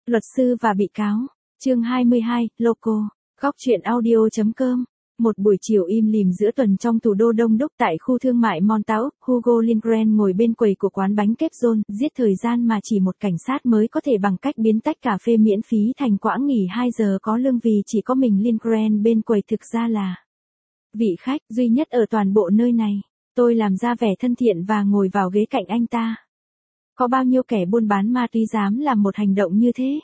Luật sư và bị cáo. Chương 22, Loco. Góc truyện audio.com. Một buổi chiều im lìm giữa tuần trong thủ đô đông đúc tại khu thương mại Montauk, Hugo Lindgren ngồi bên quầy của quán bánh kép John, giết thời gian mà chỉ một cảnh sát mới có thể bằng cách biến tách cà phê miễn phí thành quãng nghỉ 2 giờ có lương vì chỉ có mình Lindgren bên quầy thực ra là vị khách duy nhất ở toàn bộ nơi này. Tôi làm ra vẻ thân thiện và ngồi vào ghế cạnh anh ta. Có bao nhiêu kẻ buôn bán ma túy dám làm một hành động như thế?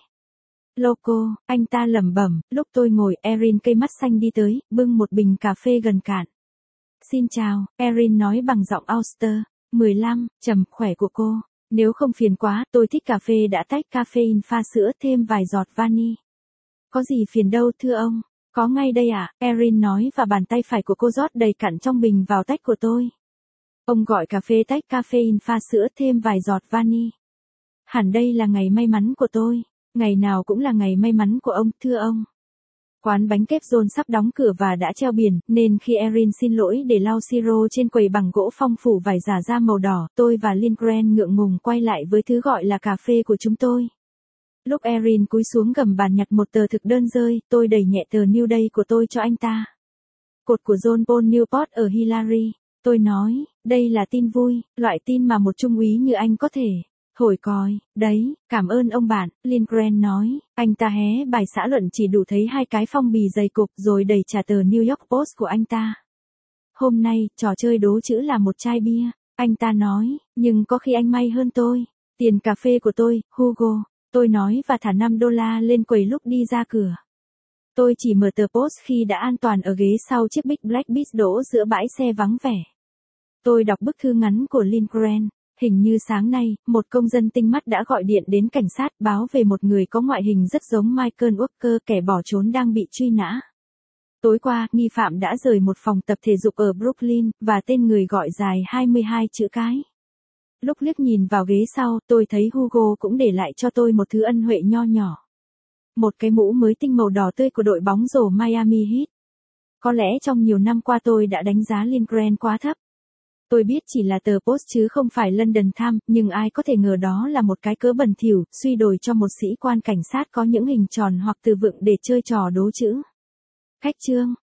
Loco, anh ta lẩm bẩm, lúc tôi ngồi, Erin cây mắt xanh đi tới, bưng một bình cà phê gần cạn. Xin chào, Erin nói bằng giọng Ulster. 15, trầm, khỏe của cô. Nếu không phiền quá, tôi thích cà phê đã tách caffeine pha sữa thêm vài giọt vani. Có gì phiền đâu thưa ông. Có ngay đây ạ, Erin nói và bàn tay phải của cô rót đầy cặn trong bình vào tách của tôi. Ông gọi cà phê tách caffeine pha sữa thêm vài giọt vani. Hẳn đây là ngày may mắn của tôi. Ngày nào cũng là ngày may mắn của ông, thưa ông. Quán bánh kép John sắp đóng cửa và đã treo biển, nên khi Erin xin lỗi để lau siro trên quầy bằng gỗ phong phủ vải giả da màu đỏ, tôi và Lindgren ngượng ngùng quay lại với thứ gọi là cà phê của chúng tôi. Lúc Erin cúi xuống gầm bàn nhặt một tờ thực đơn rơi, tôi đẩy nhẹ tờ New Day của tôi cho anh ta. Cột của John Paul Newport ở Hillary. Tôi nói, đây là tin vui, loại tin mà một trung úy như anh có thể thổi còi. Đấy, cảm ơn ông bạn, Lindgren nói. Anh ta hé bài xã luận chỉ đủ thấy 2 cái phong bì dày cục rồi đẩy trả tờ New York Post của anh ta. Hôm nay, trò chơi đố chữ là một chai bia, anh ta nói, nhưng có khi anh may hơn tôi. Tiền cà phê của tôi, Hugo, tôi nói và thả $5 lên quầy lúc đi ra cửa. Tôi chỉ mở tờ Post khi đã an toàn ở ghế sau chiếc Big Black Beast đỗ giữa bãi xe vắng vẻ. Tôi đọc bức thư ngắn của Lindgren. Hình như sáng nay, một công dân tinh mắt đã gọi điện đến cảnh sát báo về một người có ngoại hình rất giống Michael Walker, kẻ bỏ trốn đang bị truy nã. Tối qua, nghi phạm đã rời một phòng tập thể dục ở Brooklyn, và tên người gọi dài 22 chữ cái. Lúc liếc nhìn vào ghế sau, tôi thấy Hugo cũng để lại cho tôi một thứ ân huệ nho nhỏ. Một cái mũ mới tinh màu đỏ tươi của đội bóng rổ Miami Heat. Có lẽ trong nhiều năm qua tôi đã đánh giá Lindgren quá thấp. Tôi biết chỉ là tờ Post chứ không phải London Times, nhưng ai có thể ngờ đó là một cái cớ bẩn thỉu, suy đồi cho một sĩ quan cảnh sát có những hình tròn hoặc từ vựng để chơi trò đố chữ. Khách trương,